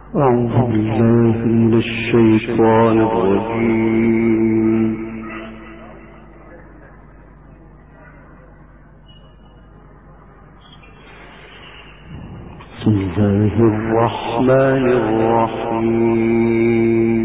أعوذ بالله من الشيطان الرجيم. بسم الله الرحمن الرحيم.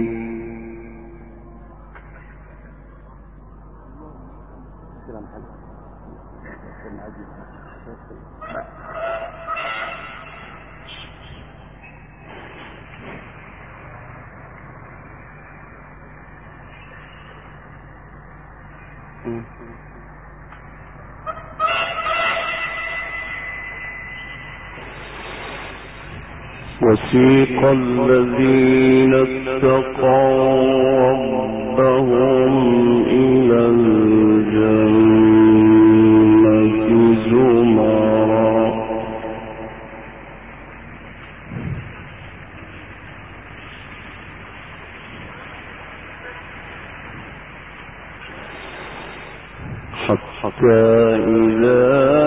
وسيق الذين اتقوا ربهم إلى الجنة زمرا حتى إذا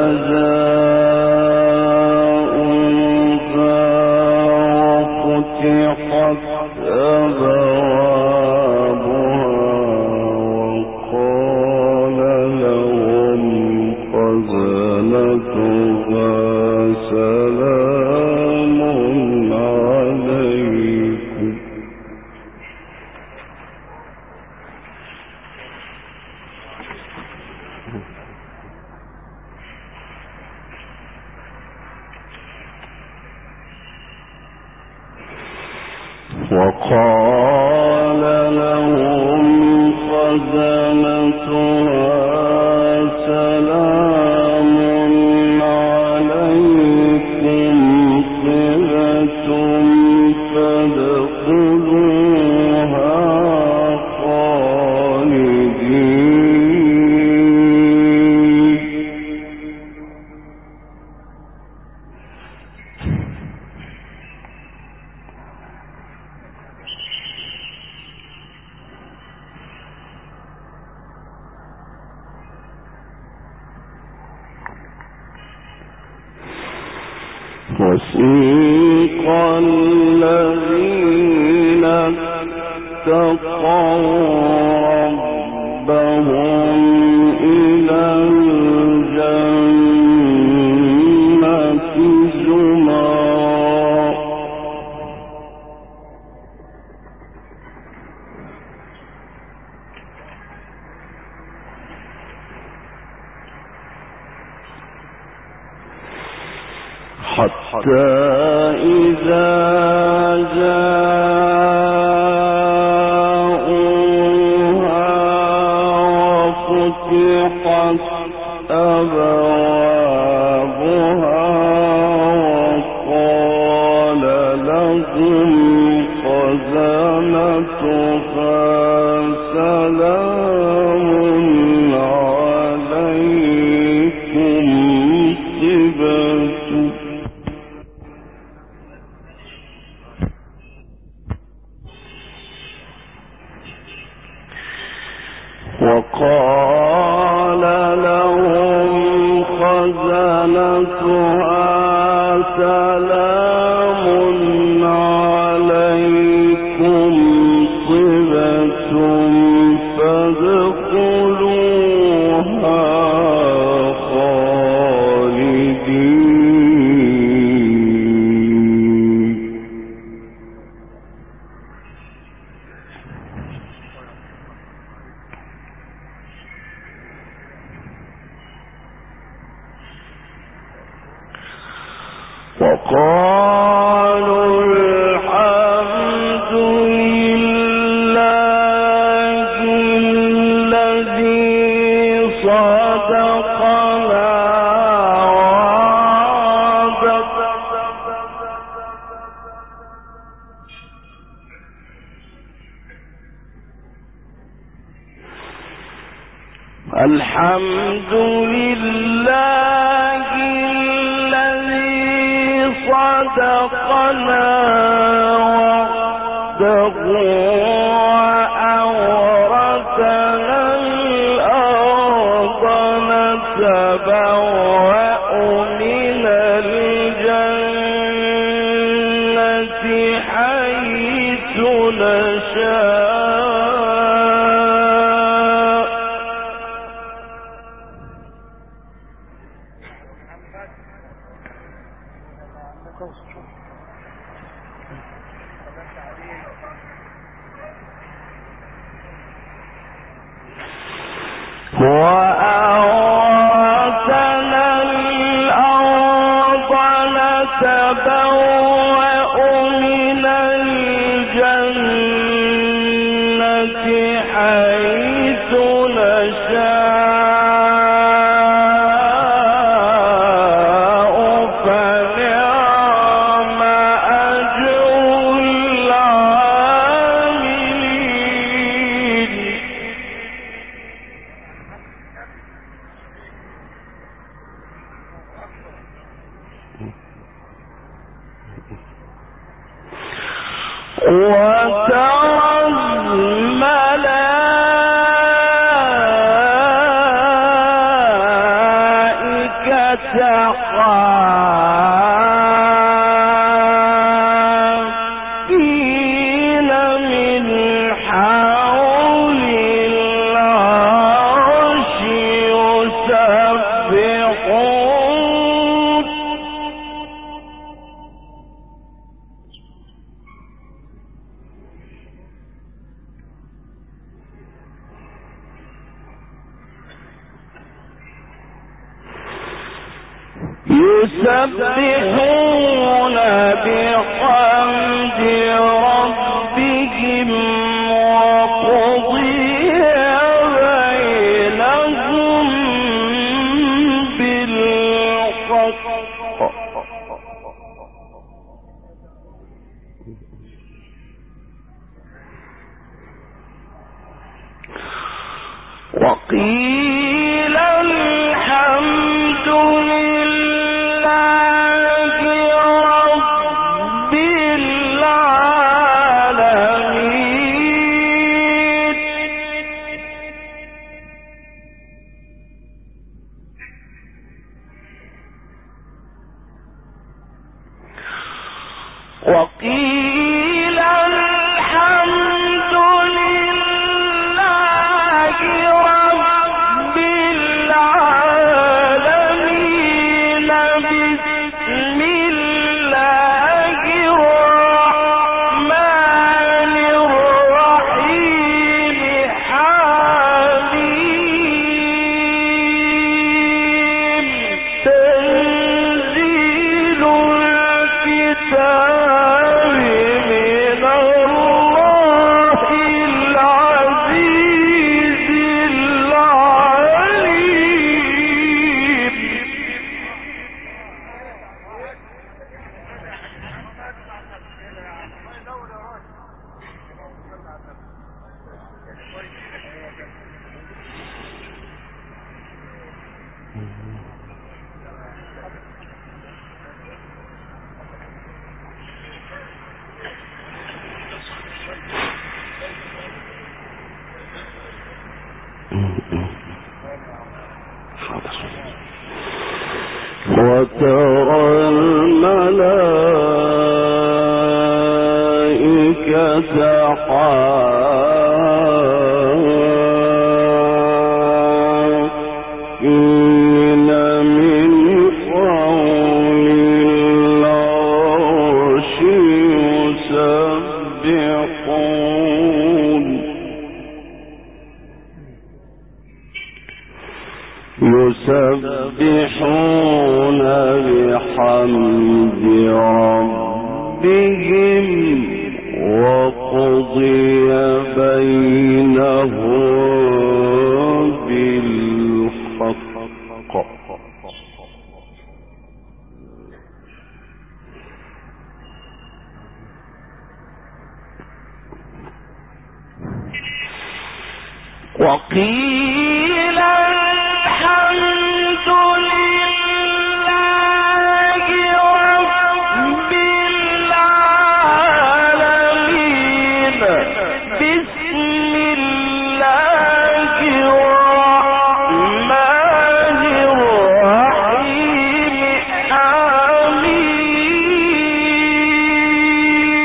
وقال لهم خزنتها سلام عليكم طبتم فادخلوها خالدين. وسيق الذين اتقوا ربهم إلى الجنة زمرا حتى إذا جاءوها وفتحت أبوابها وقال لهم خزنتها سلام عليكم طبتم وقال لهم خزنتها سلام عليكم طبتم فادخلوها خالدين. وقالوا الحمد لله الذي صدقنا وعده الحمد لله صدقنا وعده وأورثنا الأرض نتبوأ من الجنة حيث نشاء وأورثنا الأرض نتبوأ من الجنة حيث نشاء فنعم أجر العاملين وترى الملائكة حافين من حول العرش يسبحون بحمد ربهم وقضي بينهم بالحق وقيل الحمد لله رب العالمين وقيل الحمد لله رب العالمين بسم الله الرحمن الرحيم حميم تنزيل الكتاب من الله العزيز العليم وترى الملائكة حافين من حول العرش يسبحون بحمد ربهم وقضي بينهم بالحق وقيل الحمد لله رب العالمين بسم الله الرحمن الرحيم حميم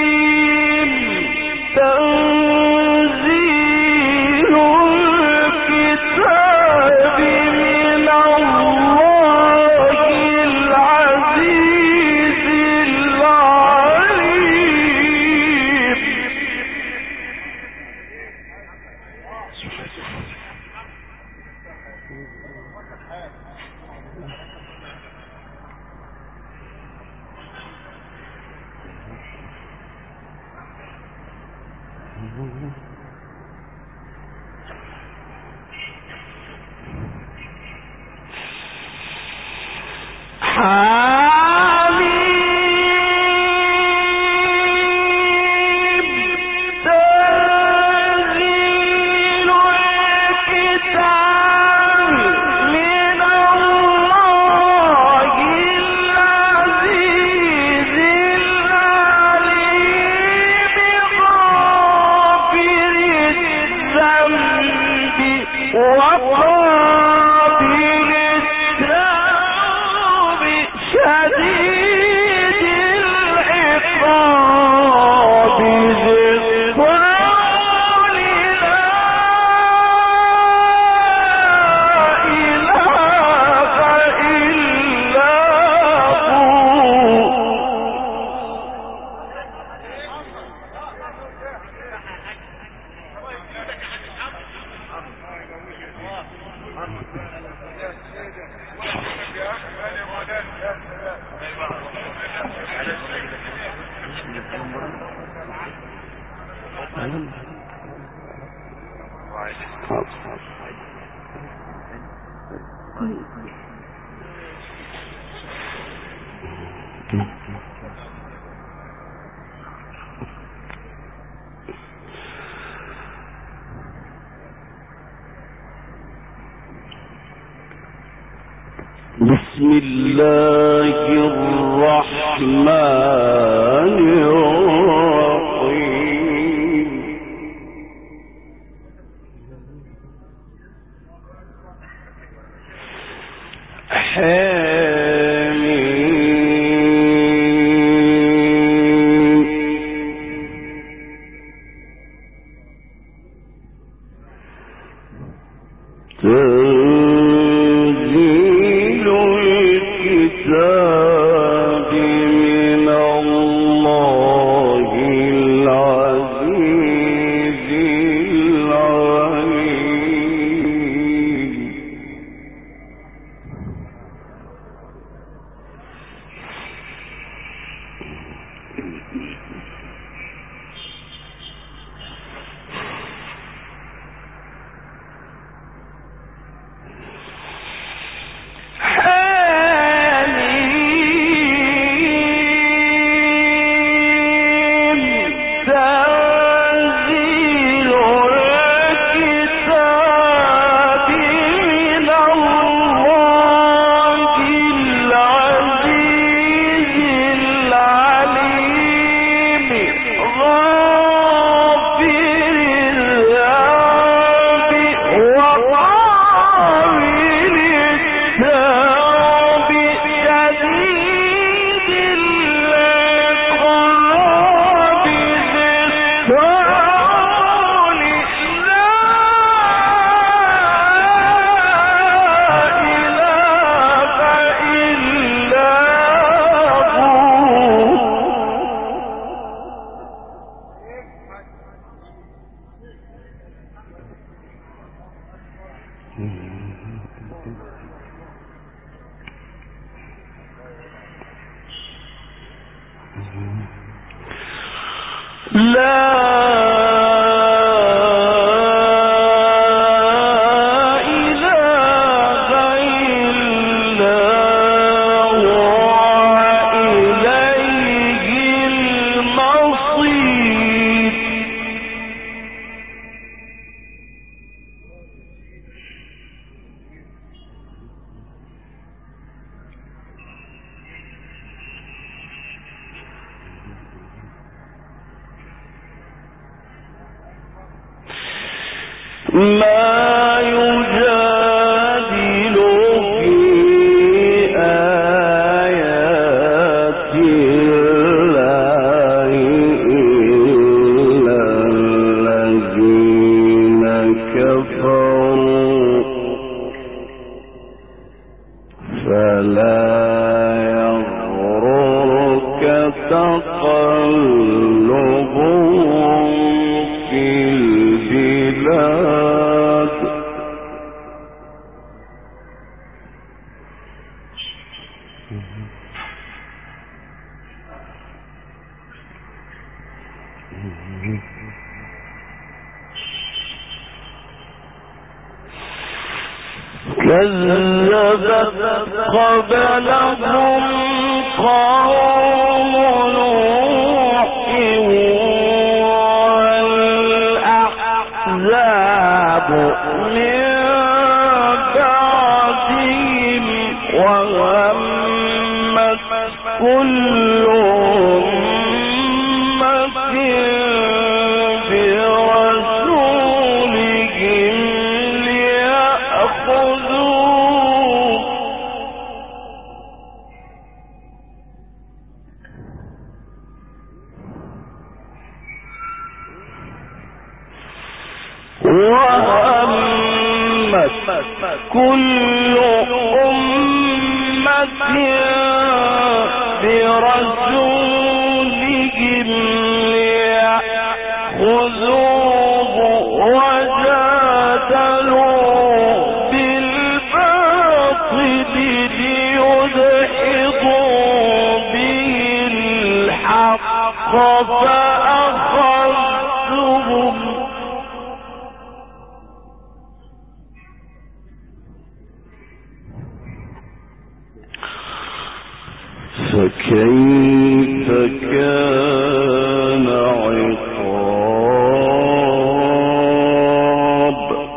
بسم الله الرحمن الرحيم. ما يجادل في آيات الله إلا الذين كفروا فلا يغررك تقلبهم في البلاد كذبت قبلهم قوم نوح والأحزاب من بعدهم وهمت كل أمة برسولهم ليأخذوه وهمت كل أمة برسولهم ليأخذوه وجادلوا بالباطل ليدحضوا به الحق فأخذتهم فكيف كان عقاب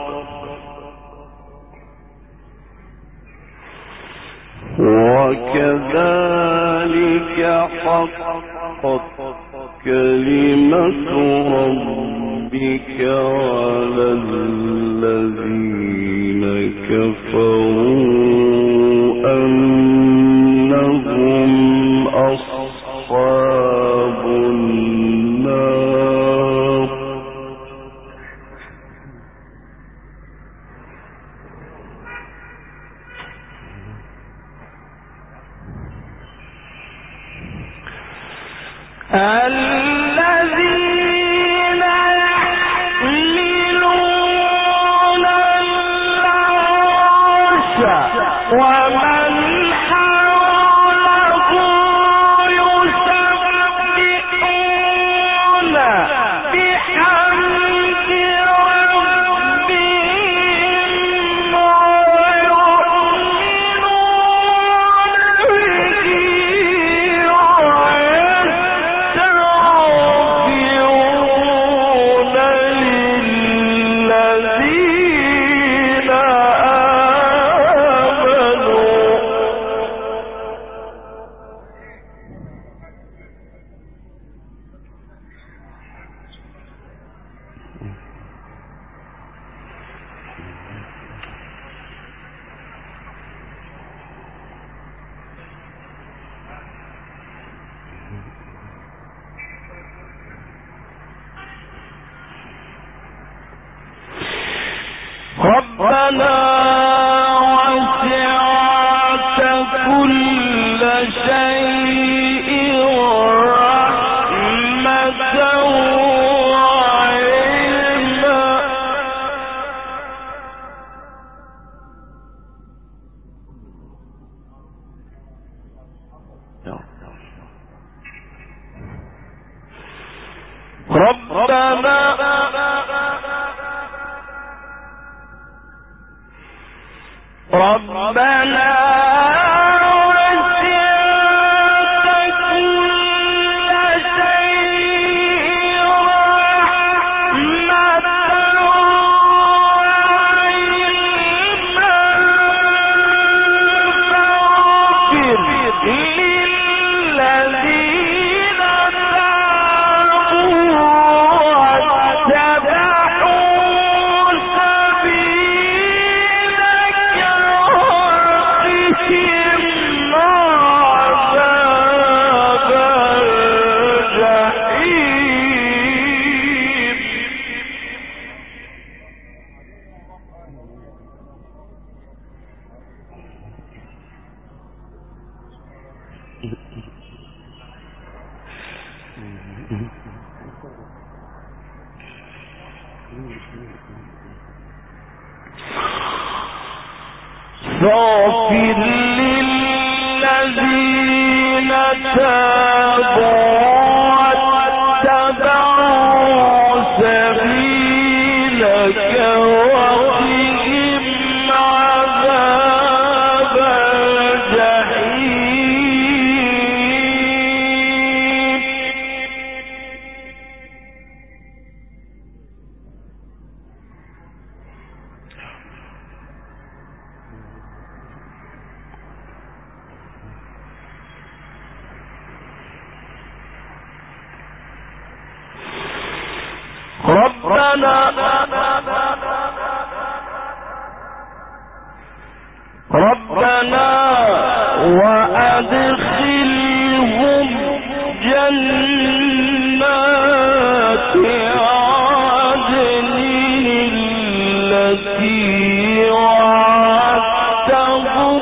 وكذلك حقت كلمة ربك على الذين كفروا أنهم أصحاب النار الذين يحملون العرش ومن حوله يسبحون بحمد ربهم ويؤمنون به ويستغفرون للذين ربنا وسعت كل شيء رحمة وعلما ربنا وسعت كل شيء رحمة وعلما فاغفر للذين تابوا واتبعوا سبيلك وقهم عذاب الجحيم فاغفر للذين تابوا واتبعوا سبيلك وقهم عذاب ربنا وأدخلهم جنات عدن التي وعدتهم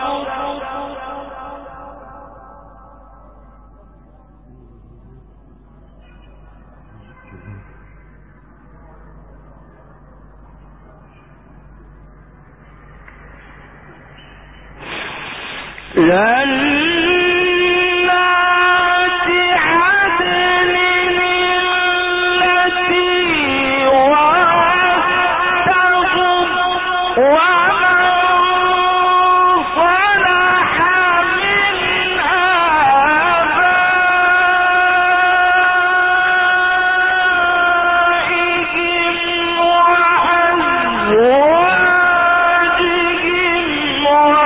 جنات عدن التي وعدتهم ومن صلح من آبائهم وأزواجهم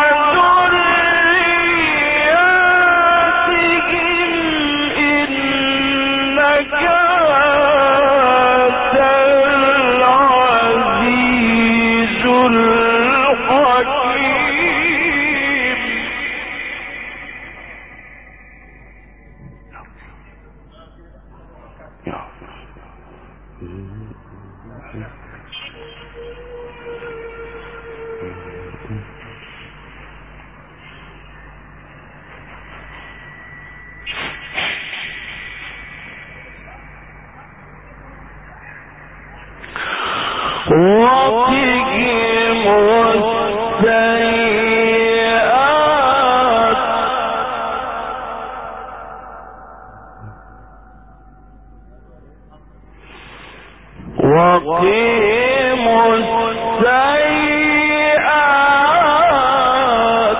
وقهم السيئات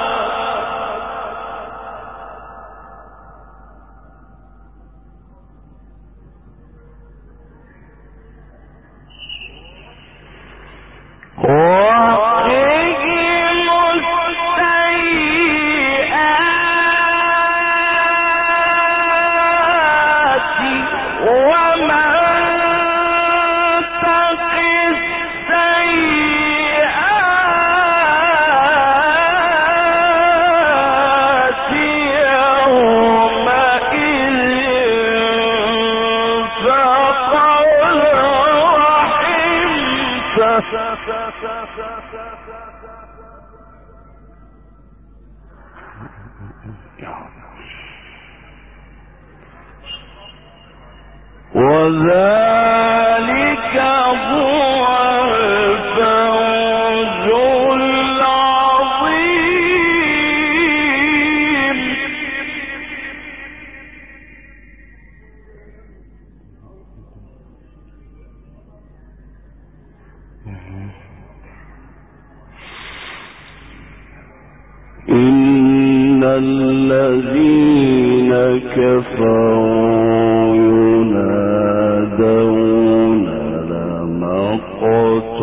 وذلك هو الفوز العظيم إن الذين كفروا ينادون لمقت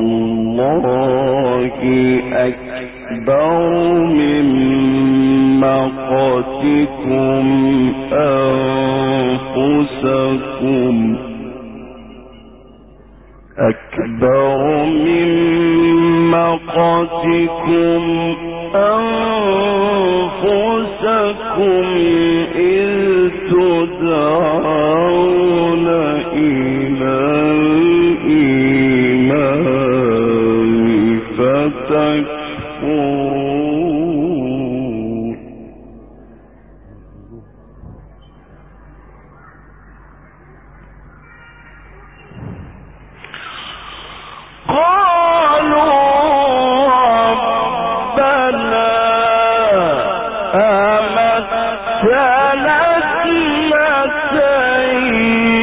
الله أكبر من مقتكم أنفسكم أكبر من مقتكم أنفسكم إذ تدعون إلى الإيمان فتكفرون أمتنا اثنتين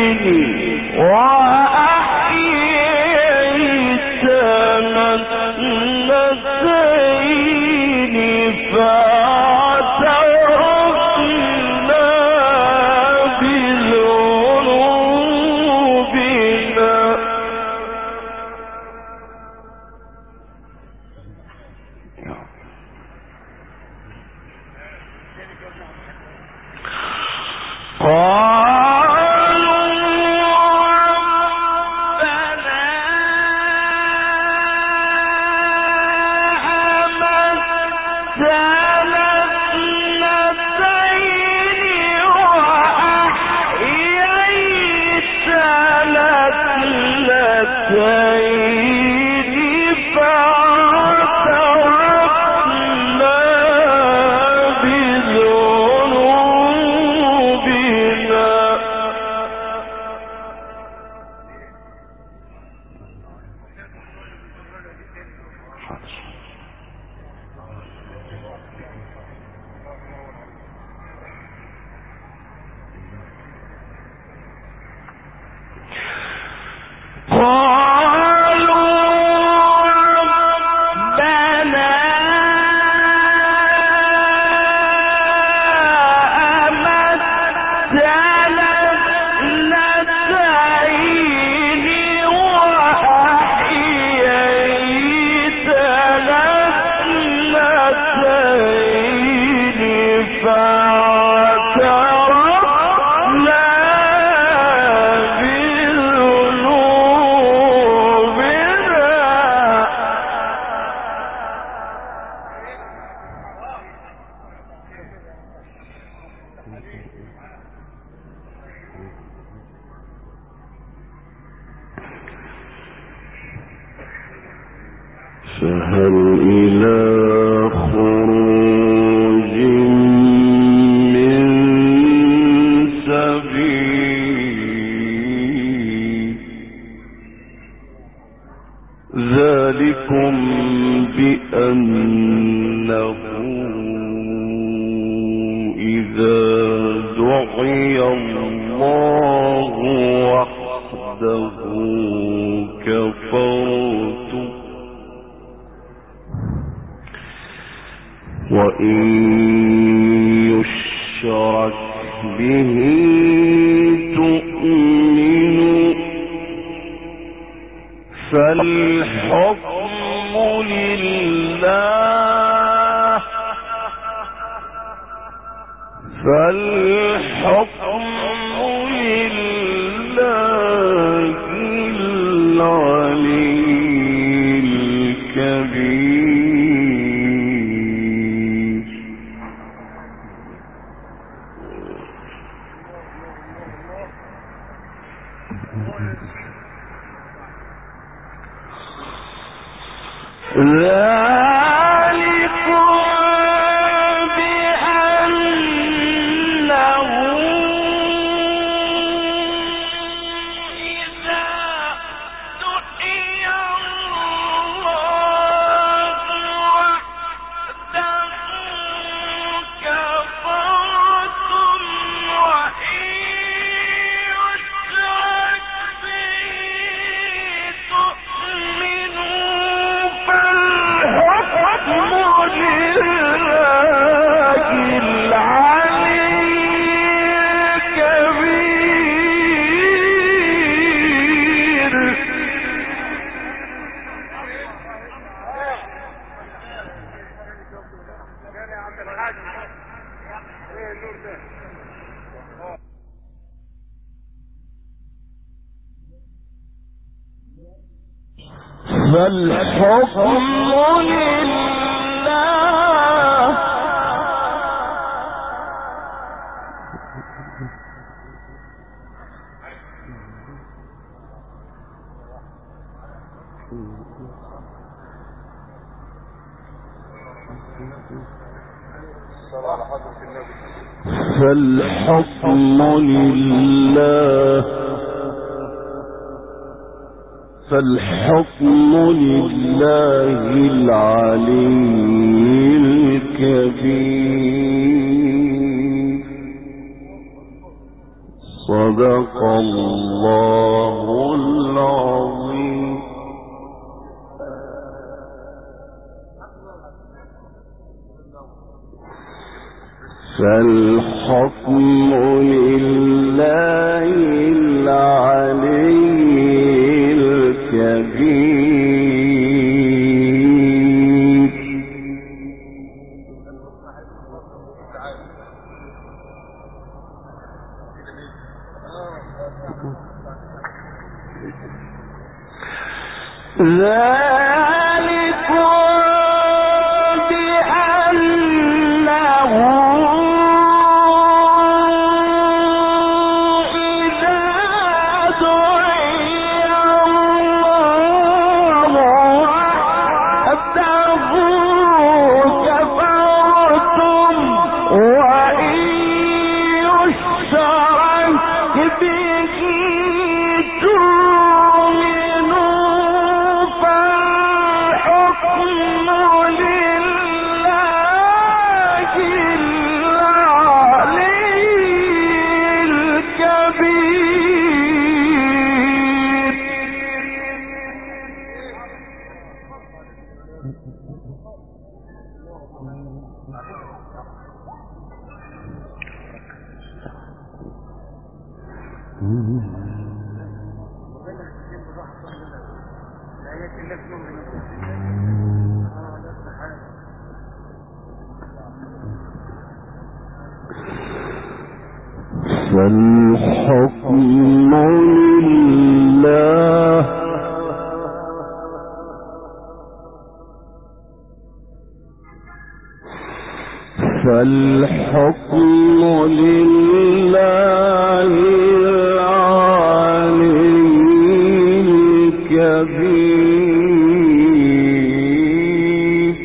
فهل إلى خروج من سبيل ذلكم بأنه إذا دعي الله وحده كفرتم وإن يشرك به تؤمنوا فالحكم لله العلي الكبير. فالحكم لله فالحكم لله العلي الكبير. صدق الله العظيم. فالحكم لله العلي الكبير. فالحكم لله فالحكم لله العلي الكبير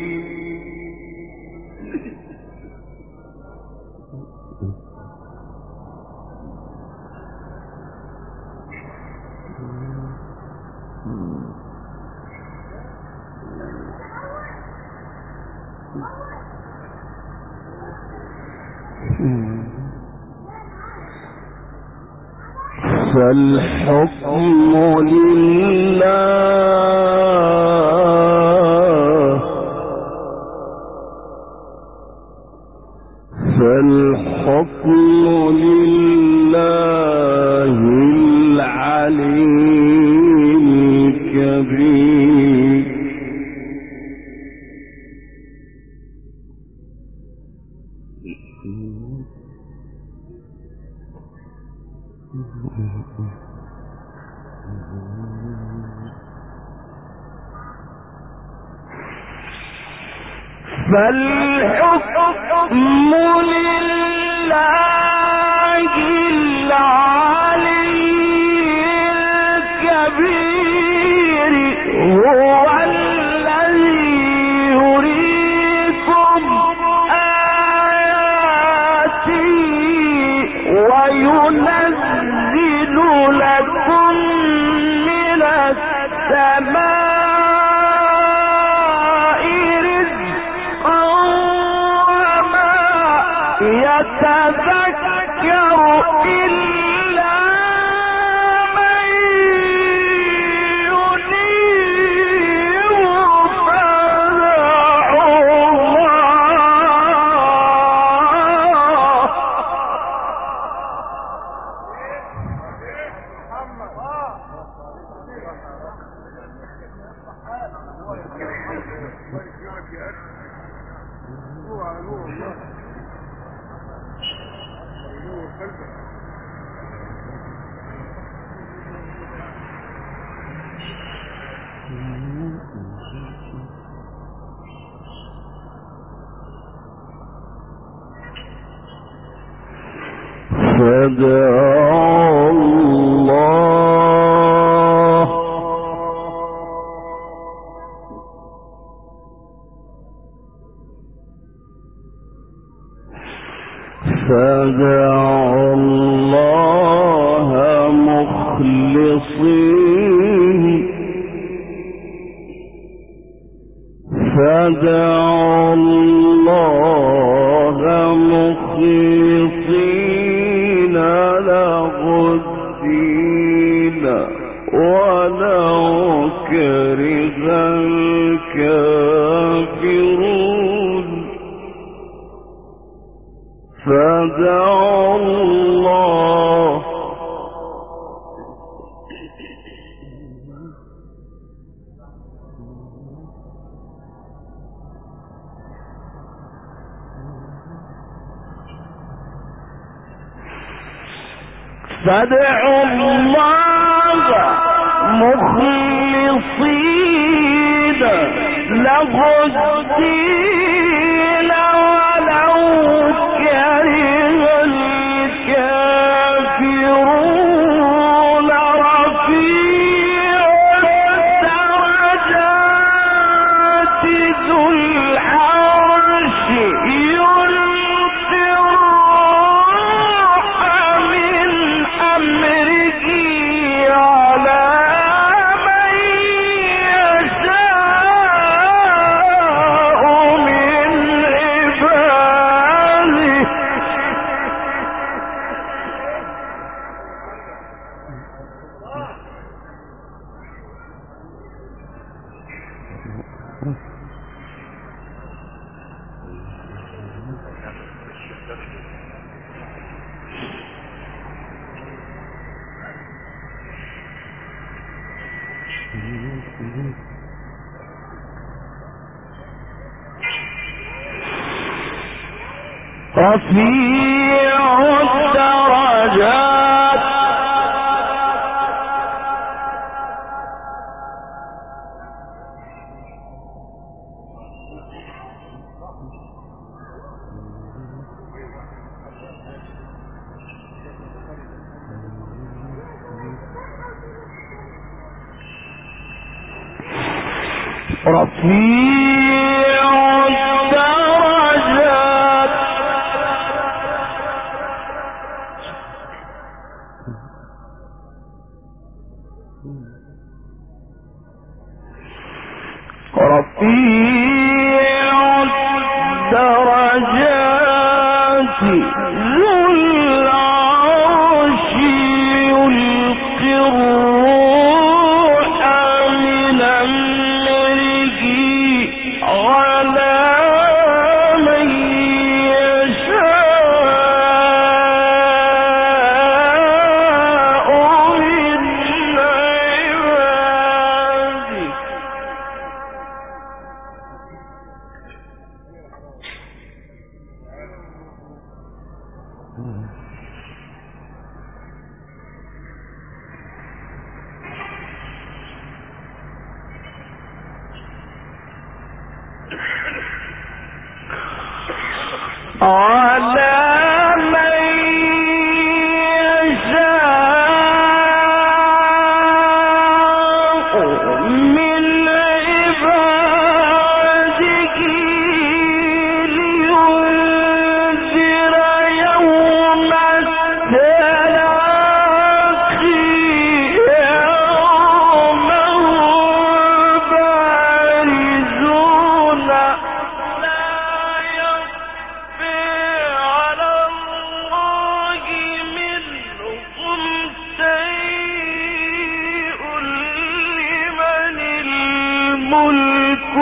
فالحكم لله فالحكم لله العلي الكبير فالحكم لله العلي الكبير هو الذي يريكم آياته وينزل لكم من السماء يتذكر إلا من ينيب فدعوا فادعوا الله فادعوا الله مخلصين فادعوا الله مخلصين له الدين ولو كره الكافرون فادعوا الله فادعوا الله مخلصين له الدين ولو كره الكافرون رفيع الدرجات ذو العرش يلقي الروح من أمره على من يشاء رفيع الدرجات رفيع الدرجات رفيع الدرجات ذو العرش يلقي الروح من أمره على من يشاء من عباده على من يشاء من عباده لينذر يوم التلاقي يوم هم بارزون لا يخفى على الله منهم شيء لمن الملك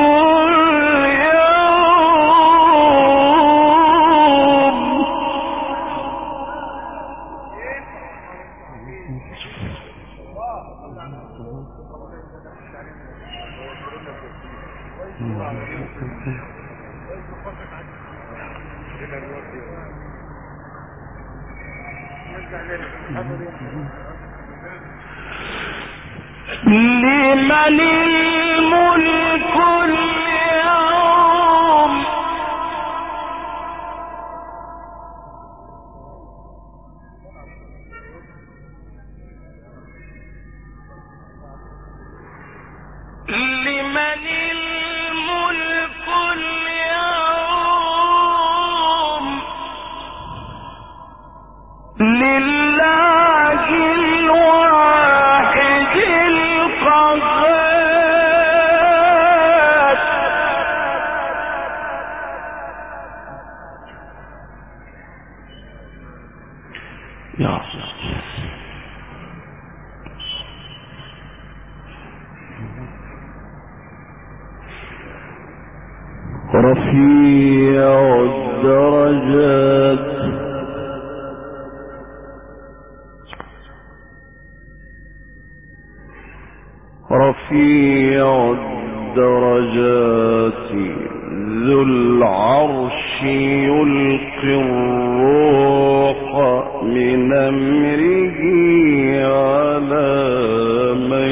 لمن الملك اليوم لمن الملك اليوم لله الواحد القهار يا رفيع الدرجات رفيع الدرجات ذو العرش يلقي الروح من أمره على من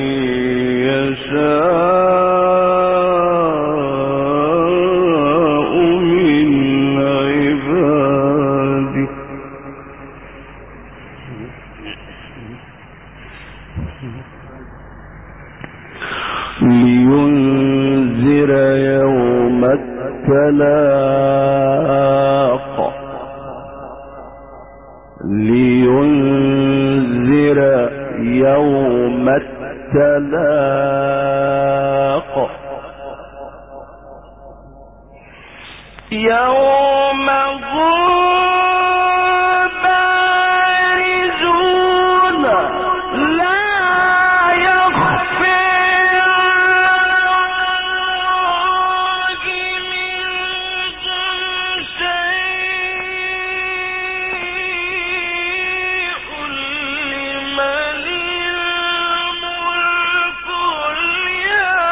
يشاء من عباده لينذر يوم التلاق لينذر يوم التلاق يوم هم بارزون لا يخفى على الله منهم شيء لمن الملك اليوم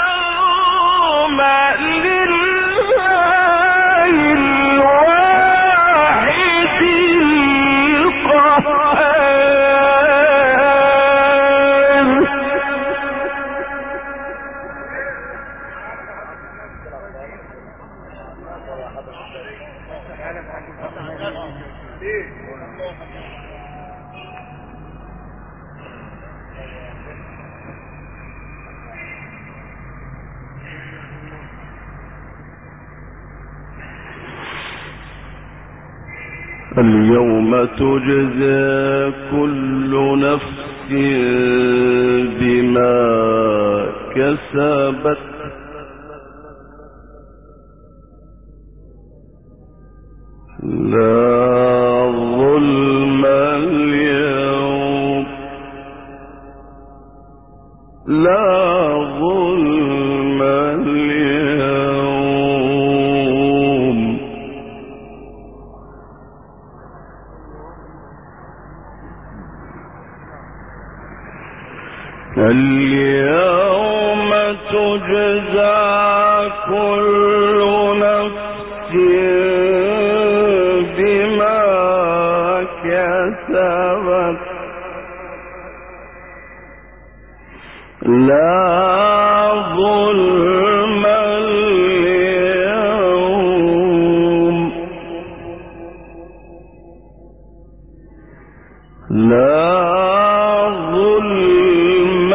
اليوم تجزى كل نفس بما كسبت لا ظلم اليوم لا ظلم اليوم اليوم تجزى كل نفس بما كسبت لا ظلم اليوم لا ظلم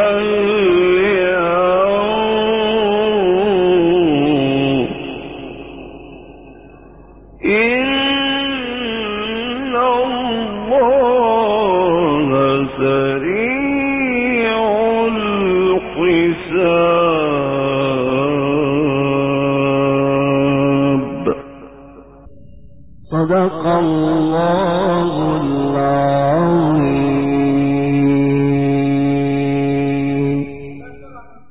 اليوم إن الله سريع الحساب. صدق الله العظيم.